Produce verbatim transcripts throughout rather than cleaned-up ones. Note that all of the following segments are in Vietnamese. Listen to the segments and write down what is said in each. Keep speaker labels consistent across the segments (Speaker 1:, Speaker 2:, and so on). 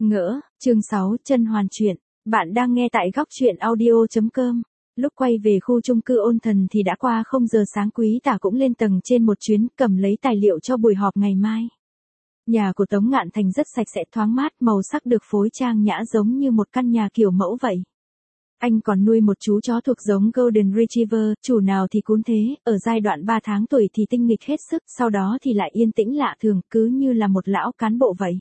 Speaker 1: Ngỡ, chương sáu, chân hoàn truyện. Bạn đang nghe tại góc truyện audio chấm com. Lúc quay về khu chung cư Ôn Thần thì đã qua không giờ sáng, Quý Tả cũng lên tầng trên một chuyến, cầm lấy tài liệu cho buổi họp ngày mai. Nhà của Tống Ngạn Thành rất sạch sẽ thoáng mát, màu sắc được phối trang nhã giống như một căn nhà kiểu mẫu vậy. Anh còn nuôi một chú chó thuộc giống Golden Retriever, chủ nào thì cún thế, ở giai đoạn ba tháng tuổi thì tinh nghịch hết sức, sau đó thì lại yên tĩnh lạ thường, cứ như là một lão cán bộ vậy.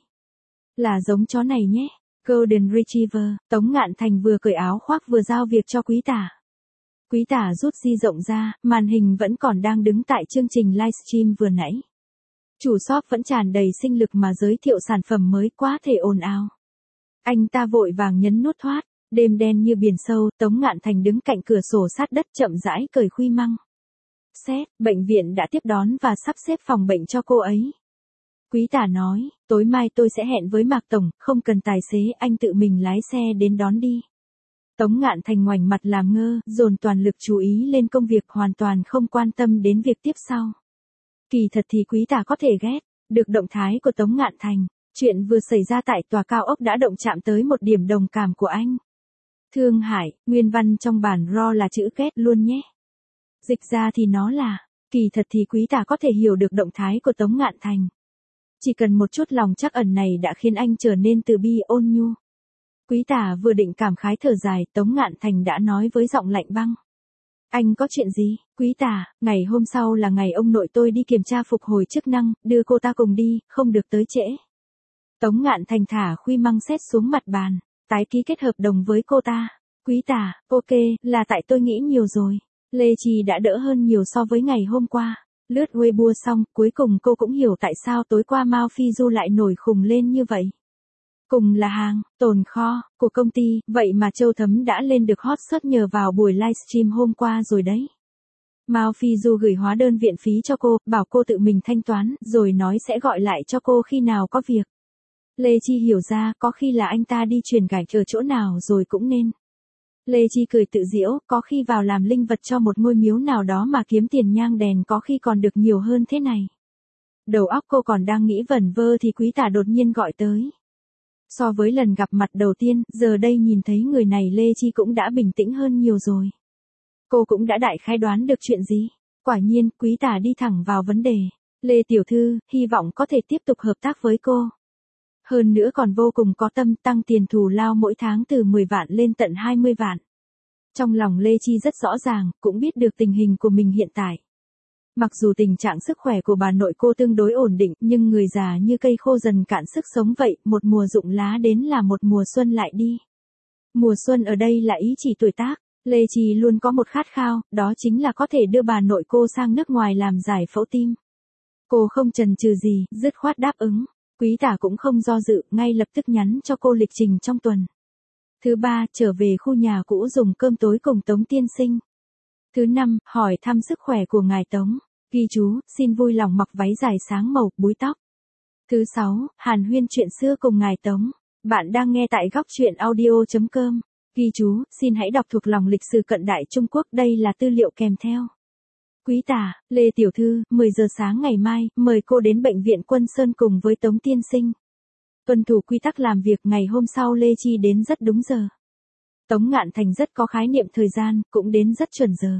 Speaker 1: Là giống chó này nhé. Golden Retriever. Tống Ngạn Thành vừa cởi áo khoác vừa giao việc cho Quý Tả. Quý Tả rút di rộng ra, màn hình vẫn còn đang đứng tại chương trình livestream vừa nãy. Chủ shop vẫn tràn đầy sinh lực mà giới thiệu sản phẩm mới, quá thể ồn ào. Anh ta vội vàng nhấn nút thoát. Đêm đen như biển sâu, Tống Ngạn Thành đứng cạnh cửa sổ sát đất chậm rãi cởi khuy măng. Xét, bệnh viện đã tiếp đón và sắp xếp phòng bệnh cho cô ấy. Quý Tả nói, tối mai tôi sẽ hẹn với Mạc Tổng, không cần tài xế, anh tự mình lái xe đến đón đi. Tống Ngạn Thành ngoảnh mặt làm ngơ, dồn toàn lực chú ý lên công việc, hoàn toàn không quan tâm đến việc tiếp sau. Kỳ thật thì Quý Tả có thể ghét được động thái của Tống Ngạn Thành. Chuyện vừa xảy ra tại tòa cao ốc đã động chạm tới một điểm đồng cảm của anh. Thương Hải, nguyên văn trong bản raw là chữ ghét luôn nhé. Dịch ra thì nó là, kỳ thật thì Quý Tả có thể hiểu được động thái của Tống Ngạn Thành. Chỉ cần một chút lòng trắc ẩn này đã khiến anh trở nên từ bi ôn nhu. Quý Tả vừa định cảm khái thở dài, Tống Ngạn Thành đã nói với giọng lạnh băng. Anh có chuyện gì? Quý Tả, ngày hôm sau là ngày ông nội tôi đi kiểm tra phục hồi chức năng, đưa cô ta cùng đi, không được tới trễ. Tống Ngạn Thành thả khuy măng xét xuống mặt bàn, tái ký kết hợp đồng với cô ta. Quý Tả, ok, là tại tôi nghĩ nhiều rồi. Lê Chi đã đỡ hơn nhiều so với ngày hôm qua. Lướt Weibo xong, cuối cùng cô cũng hiểu tại sao tối qua Mao Phi Du lại nổi khùng lên như vậy. Cùng là hàng, tồn kho, của công ty, vậy mà Châu Thấm đã lên được hot search nhờ vào buổi livestream hôm qua rồi đấy. Mao Phi Du gửi hóa đơn viện phí cho cô, bảo cô tự mình thanh toán, rồi nói sẽ gọi lại cho cô khi nào có việc. Lê Chi hiểu ra, có khi là anh ta đi truyền gạch ở chỗ nào rồi cũng nên. Lê Chi cười tự giễu, có khi vào làm linh vật cho một ngôi miếu nào đó mà kiếm tiền nhang đèn có khi còn được nhiều hơn thế này. Đầu óc cô còn đang nghĩ vẩn vơ thì Quý Tả đột nhiên gọi tới. So với lần gặp mặt đầu tiên, giờ đây nhìn thấy người này Lê Chi cũng đã bình tĩnh hơn nhiều rồi. Cô cũng đã đại khái đoán được chuyện gì. Quả nhiên, Quý Tả đi thẳng vào vấn đề. Lê tiểu thư, hy vọng có thể tiếp tục hợp tác với cô. Hơn nữa còn vô cùng có tâm, tăng tiền thù lao mỗi tháng từ mười vạn lên tận hai mươi vạn. Trong lòng Lê Chi rất rõ ràng, cũng biết được tình hình của mình hiện tại. Mặc dù tình trạng sức khỏe của bà nội cô tương đối ổn định, nhưng người già như cây khô dần cạn sức sống vậy, một mùa rụng lá đến là một mùa xuân lại đi. Mùa xuân ở đây là ý chỉ tuổi tác. Lê Chi luôn có một khát khao, đó chính là có thể đưa bà nội cô sang nước ngoài làm giải phẫu tim. Cô không chần chừ gì, dứt khoát đáp ứng. Quý Tả cũng không do dự, ngay lập tức nhắn cho cô lịch trình trong tuần. Thứ ba, trở về khu nhà cũ dùng cơm tối cùng Tống tiên sinh. Thứ năm, hỏi thăm sức khỏe của ngài Tống. Ghi chú, xin vui lòng mặc váy dài sáng màu, búi tóc. Thứ sáu, hàn huyên chuyện xưa cùng ngài Tống. Bạn đang nghe tại góc truyện audio chấm com. Ghi chú, xin hãy đọc thuộc lòng lịch sử cận đại Trung Quốc, đây là tư liệu kèm theo. Quý Tả, Lê tiểu thư, mười giờ sáng ngày mai, mời cô đến bệnh viện Quân Sơn cùng với Tống tiên sinh. Tuân thủ quy tắc làm việc, ngày hôm sau Lê Chi đến rất đúng giờ. Tống Ngạn Thành rất có khái niệm thời gian, cũng đến rất chuẩn giờ.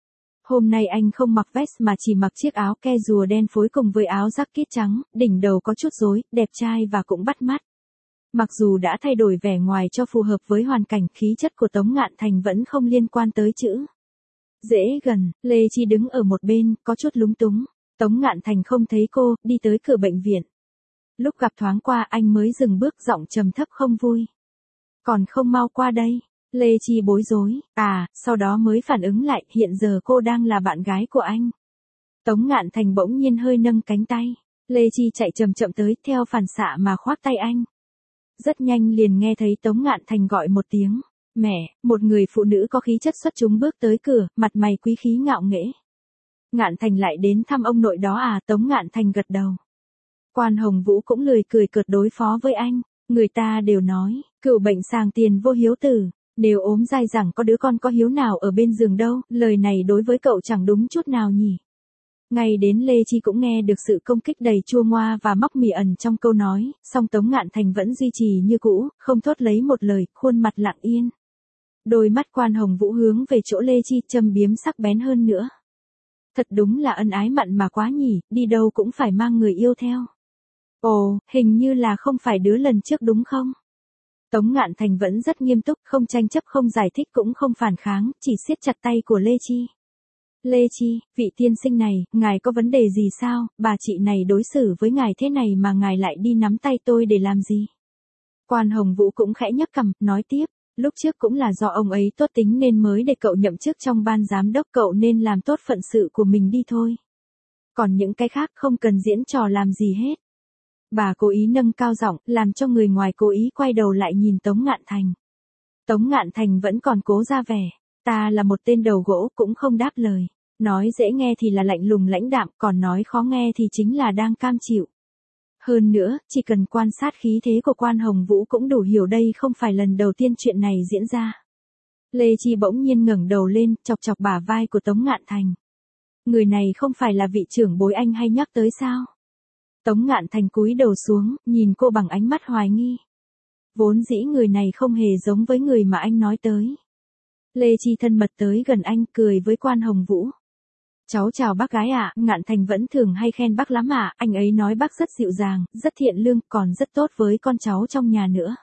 Speaker 1: Hôm nay anh không mặc vest mà chỉ mặc chiếc áo ke rùa đen phối cùng với áo jacket trắng, đỉnh đầu có chút rối, đẹp trai và cũng bắt mắt. Mặc dù đã thay đổi vẻ ngoài cho phù hợp với hoàn cảnh, khí chất của Tống Ngạn Thành vẫn không liên quan tới chữ dễ gần. Lê Chi đứng ở một bên, có chút lúng túng. Tống Ngạn Thành không thấy cô, đi tới cửa bệnh viện. Lúc gặp thoáng qua anh mới dừng bước, giọng trầm thấp không vui. Còn không mau qua đây. Lê Chi bối rối, à, sau đó mới phản ứng lại, hiện giờ cô đang là bạn gái của anh. Tống Ngạn Thành bỗng nhiên hơi nâng cánh tay. Lê Chi chạy chậm chậm tới, theo phản xạ mà khoác tay anh. Rất nhanh liền nghe thấy Tống Ngạn Thành gọi một tiếng. Mẹ, một người phụ nữ có khí chất xuất chúng bước tới cửa, mặt mày quý khí ngạo nghễ. Ngạn Thành lại đến thăm ông nội đó à? Tống Ngạn Thành gật đầu. Quan Hồng Vũ cũng lười cười cợt đối phó với anh. Người ta đều nói, cựu bệnh sàng tiền vô hiếu tử. Nếu ốm dai rằng có đứa con có hiếu nào ở bên giường đâu, lời này đối với cậu chẳng đúng chút nào nhỉ. Ngay đến Lê Chi cũng nghe được sự công kích đầy chua ngoa và móc mỉa ẩn trong câu nói, song Tống Ngạn Thành vẫn duy trì như cũ, không thốt lấy một lời, khuôn mặt lặng yên. Đôi mắt Quan Hồng Vũ hướng về chỗ Lê Chi châm biếm sắc bén hơn nữa. Thật đúng là ân ái mặn mà quá nhỉ, đi đâu cũng phải mang người yêu theo. Ồ, hình như là không phải đứa lần trước đúng không? Tống Ngạn Thành vẫn rất nghiêm túc, không tranh chấp không giải thích cũng không phản kháng, chỉ siết chặt tay của Lê Chi. Lê Chi, vị tiên sinh này, ngài có vấn đề gì sao, bà chị này đối xử với ngài thế này mà ngài lại đi nắm tay tôi để làm gì? Quan Hồng Vũ cũng khẽ nhấc cằm, nói tiếp, lúc trước cũng là do ông ấy tốt tính nên mới để cậu nhậm chức trong ban giám đốc, cậu nên làm tốt phận sự của mình đi thôi. Còn những cái khác không cần diễn trò làm gì hết. Bà cố ý nâng cao giọng, làm cho người ngoài cố ý quay đầu lại nhìn Tống Ngạn Thành. Tống Ngạn Thành vẫn còn cố ra vẻ, ta là một tên đầu gỗ cũng không đáp lời. Nói dễ nghe thì là lạnh lùng lãnh đạm, còn nói khó nghe thì chính là đang cam chịu. Hơn nữa, chỉ cần quan sát khí thế của Quan Hồng Vũ cũng đủ hiểu đây không phải lần đầu tiên chuyện này diễn ra. Lê Chi bỗng nhiên ngẩng đầu lên, chọc chọc bả vai của Tống Ngạn Thành. Người này không phải là vị trưởng bối anh hay nhắc tới sao? Tống Ngạn Thành cúi đầu xuống, nhìn cô bằng ánh mắt hoài nghi. Vốn dĩ người này không hề giống với người mà anh nói tới. Lê Chi thân mật tới gần anh, cười với Quan Hồng Vũ. Cháu chào bác gái ạ, à, Ngạn Thành vẫn thường hay khen bác lắm ạ, à. Anh ấy nói bác rất dịu dàng, rất thiện lương, còn rất tốt với con cháu trong nhà nữa.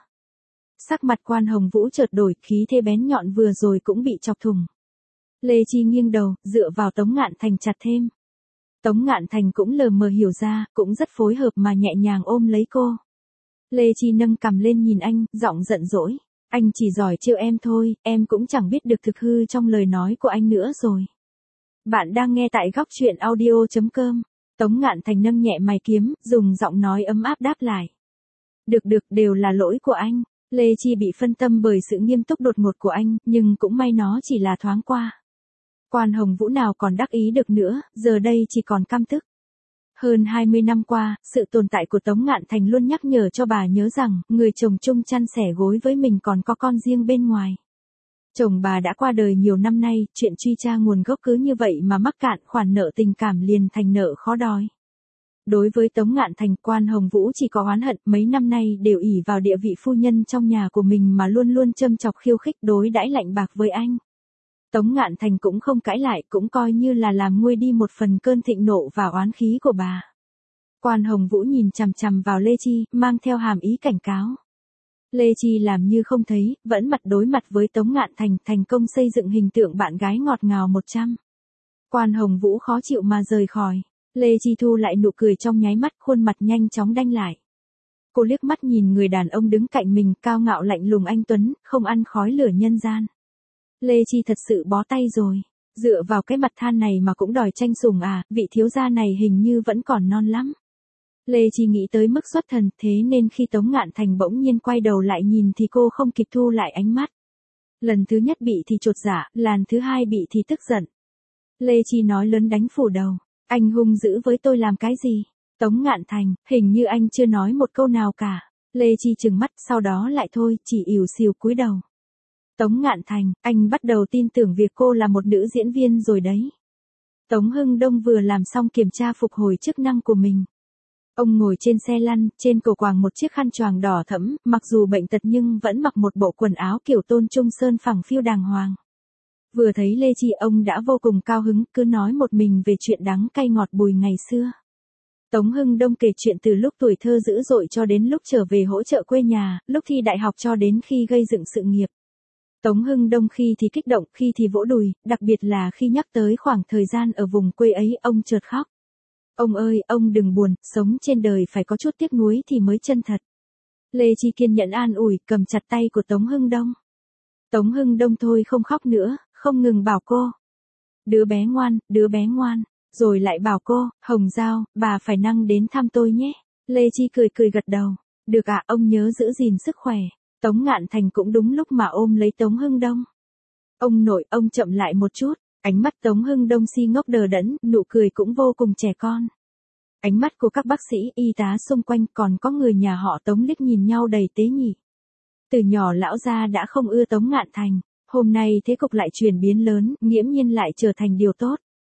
Speaker 1: Sắc mặt Quan Hồng Vũ chợt đổi, khí thế bén nhọn vừa rồi cũng bị chọc thủng. Lê Chi nghiêng đầu, dựa vào Tống Ngạn Thành chặt thêm. Tống Ngạn Thành cũng lờ mờ hiểu ra, cũng rất phối hợp mà nhẹ nhàng ôm lấy cô. Lê Chi nâng cằm lên nhìn anh, giọng giận dỗi. Anh chỉ giỏi trêu em thôi, em cũng chẳng biết được thực hư trong lời nói của anh nữa rồi. Bạn đang nghe tại góc truyện audio chấm com. Tống Ngạn Thành nâng nhẹ mày kiếm, dùng giọng nói ấm áp đáp lại. Được được, đều là lỗi của anh. Lê Chi bị phân tâm bởi sự nghiêm túc đột ngột của anh, nhưng cũng may nó chỉ là thoáng qua. Quan Hồng Vũ nào còn đắc ý được nữa, giờ đây chỉ còn căm tức. Hơn hai mươi năm qua, sự tồn tại của Tống Ngạn Thành luôn nhắc nhở cho bà nhớ rằng, người chồng chung chăn sẻ gối với mình còn có con riêng bên ngoài. Chồng bà đã qua đời nhiều năm nay, chuyện truy tra nguồn gốc cứ như vậy mà mắc cạn, khoản nợ tình cảm liền thành nợ khó đòi. Đối với Tống Ngạn Thành, Quan Hồng Vũ chỉ có oán hận, mấy năm nay đều ỷ vào địa vị phu nhân trong nhà của mình mà luôn luôn châm chọc khiêu khích, đối đãi lạnh bạc với anh. Tống Ngạn Thành cũng không cãi lại, cũng coi như là làm nguôi đi một phần cơn thịnh nộ và oán khí của bà. Quan Hồng Vũ nhìn chằm chằm vào Lê Chi, mang theo hàm ý cảnh cáo. Lê Chi làm như không thấy, vẫn mặt đối mặt với Tống Ngạn Thành, thành công xây dựng hình tượng bạn gái ngọt ngào một trăm. Quan Hồng Vũ khó chịu mà rời khỏi. Lê Chi thu lại nụ cười trong nháy mắt, khuôn mặt nhanh chóng đanh lại. Cô liếc mắt nhìn người đàn ông đứng cạnh mình, cao ngạo lạnh lùng anh tuấn, không ăn khói lửa nhân gian. Lê Chi thật sự bó tay rồi. Dựa vào cái mặt than này mà cũng đòi tranh sủng à, vị thiếu gia này hình như vẫn còn non lắm. Lê Chi nghĩ tới mức xuất thần, thế nên khi Tống Ngạn Thành bỗng nhiên quay đầu lại nhìn thì cô không kịp thu lại ánh mắt. Lần thứ nhất bị thì chột dạ, lần thứ hai bị thì tức giận. Lê Chi nói lớn đánh phủ đầu. Anh hung dữ với tôi làm cái gì? Tống Ngạn Thành, hình như anh chưa nói một câu nào cả. Lê Chi trừng mắt, sau đó lại thôi, chỉ ỉu xìu cúi đầu. Tống Ngạn Thành, anh bắt đầu tin tưởng việc cô là một nữ diễn viên rồi đấy. Tống Hưng Đông vừa làm xong kiểm tra phục hồi chức năng của mình. Ông ngồi trên xe lăn, trên cổ quàng một chiếc khăn choàng đỏ thẫm, mặc dù bệnh tật nhưng vẫn mặc một bộ quần áo kiểu Tôn Trung Sơn phẳng phiu đàng hoàng. Vừa thấy Lê Chi ông đã vô cùng cao hứng, cứ nói một mình về chuyện đắng cay ngọt bùi ngày xưa. Tống Hưng Đông kể chuyện từ lúc tuổi thơ dữ dội cho đến lúc trở về hỗ trợ quê nhà, lúc thi đại học cho đến khi gây dựng sự nghiệp. Tống Hưng Đông khi thì kích động, khi thì vỗ đùi, đặc biệt là khi nhắc tới khoảng thời gian ở vùng quê ấy, ông chợt khóc. Ông ơi, ông đừng buồn, sống trên đời phải có chút tiếc nuối thì mới chân thật. Lê Chi kiên nhẫn an ủi, cầm chặt tay của Tống Hưng Đông. Tống Hưng Đông thôi không khóc nữa, không ngừng bảo cô. Đứa bé ngoan, đứa bé ngoan. Rồi lại bảo cô, Hồng Giao, bà phải năng đến thăm tôi nhé. Lê Chi cười cười gật đầu. Được ạ, ông nhớ giữ gìn sức khỏe. Tống Ngạn Thành cũng đúng lúc mà ôm lấy Tống Hưng Đông. Ông nội, ông chậm lại một chút. Ánh mắt Tống Hưng Đông si ngốc đờ đẫn, nụ cười cũng vô cùng trẻ con. Ánh mắt của các bác sĩ, y tá xung quanh, còn có người nhà họ Tống liếc nhìn nhau đầy tế nhị. Từ nhỏ lão gia đã không ưa Tống Ngạn Thành, hôm nay thế cục lại chuyển biến lớn, nghiễm nhiên lại trở thành điều tốt.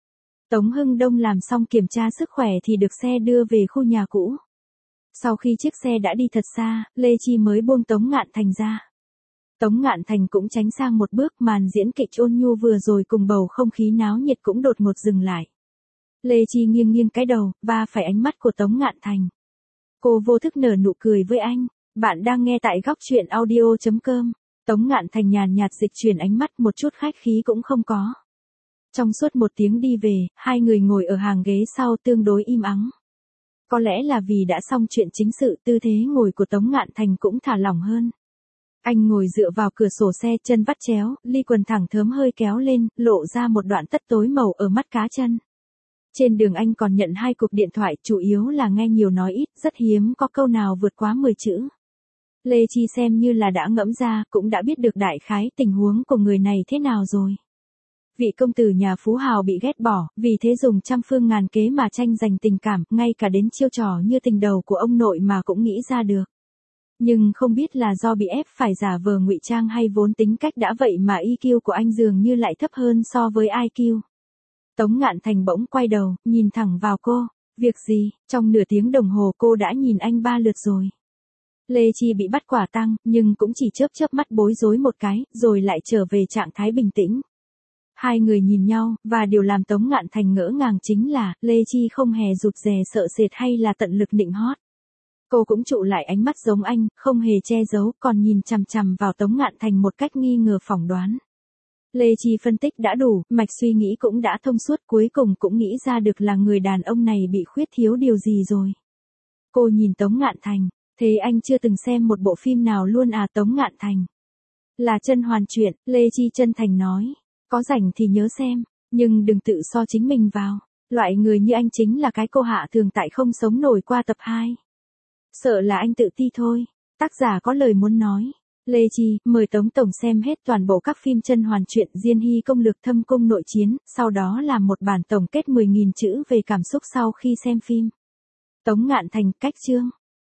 Speaker 1: Tống Hưng Đông làm xong kiểm tra sức khỏe thì được xe đưa về khu nhà cũ. Sau khi chiếc xe đã đi thật xa, Lê Chi mới buông Tống Ngạn Thành ra. Tống Ngạn Thành cũng tránh sang một bước, màn diễn kịch ôn nhu vừa rồi cùng bầu không khí náo nhiệt cũng đột ngột dừng lại. Lê Chi nghiêng nghiêng cái đầu, va phải ánh mắt của Tống Ngạn Thành. Cô vô thức nở nụ cười với anh. Bạn đang nghe tại góc truyện audio chấm com. Tống Ngạn Thành nhàn nhạt dịch chuyển ánh mắt, một chút khách khí cũng không có. Trong suốt một tiếng đi về, hai người ngồi ở hàng ghế sau tương đối im ắng. Có lẽ là vì đã xong chuyện chính sự, tư thế ngồi của Tống Ngạn Thành cũng thả lỏng hơn. Anh ngồi dựa vào cửa sổ xe, chân vắt chéo, ly quần thẳng thớm hơi kéo lên, lộ ra một đoạn tất tối màu ở mắt cá chân. Trên đường anh còn nhận hai cuộc điện thoại, chủ yếu là nghe nhiều nói ít, rất hiếm có câu nào vượt quá mười chữ. Lê Chi xem như là đã ngẫm ra, cũng đã biết được đại khái tình huống của người này thế nào rồi. Vị công tử nhà phú hào bị ghét bỏ, vì thế dùng trăm phương ngàn kế mà tranh giành tình cảm, ngay cả đến chiêu trò như tình đầu của ông nội mà cũng nghĩ ra được. Nhưng không biết là do bị ép phải giả vờ ngụy trang hay vốn tính cách đã vậy mà i kiu của anh dường như lại thấp hơn so với i kiu. Tống Ngạn Thành bỗng quay đầu, nhìn thẳng vào cô. Việc gì? Trong nửa tiếng đồng hồ cô đã nhìn anh ba lượt rồi. Lê Chi bị bắt quả tang, nhưng cũng chỉ chớp chớp mắt bối rối một cái, rồi lại trở về trạng thái bình tĩnh. Hai người nhìn nhau, và điều làm Tống Ngạn Thành ngỡ ngàng chính là, Lê Chi không hề rụt rè sợ sệt hay là tận lực nịnh hót. Cô cũng trụ lại ánh mắt giống anh, không hề che giấu, còn nhìn chằm chằm vào Tống Ngạn Thành một cách nghi ngờ phỏng đoán. Lê Chi phân tích đã đủ, mạch suy nghĩ cũng đã thông suốt, cuối cùng cũng nghĩ ra được là người đàn ông này bị khuyết thiếu điều gì rồi. Cô nhìn Tống Ngạn Thành, thế anh chưa từng xem một bộ phim nào luôn à? Tống Ngạn Thành. Là Chân Hoàn Truyện, Lê Chi chân thành nói. Có rảnh thì nhớ xem, nhưng đừng tự so chính mình vào. Loại người như anh chính là cái cô hạ thường tại không sống nổi qua tập hai. Sợ là anh tự ti thôi. Tác giả có lời muốn nói. Lê Chi, mời Tống Tổng xem hết toàn bộ các phim Chân Hoàn Truyện, Diên Hy công lược, Thâm cung nội chiến, sau đó làm một bản tổng kết mười nghìn chữ về cảm xúc sau khi xem phim. Tống Ngạn Thành, cách chương.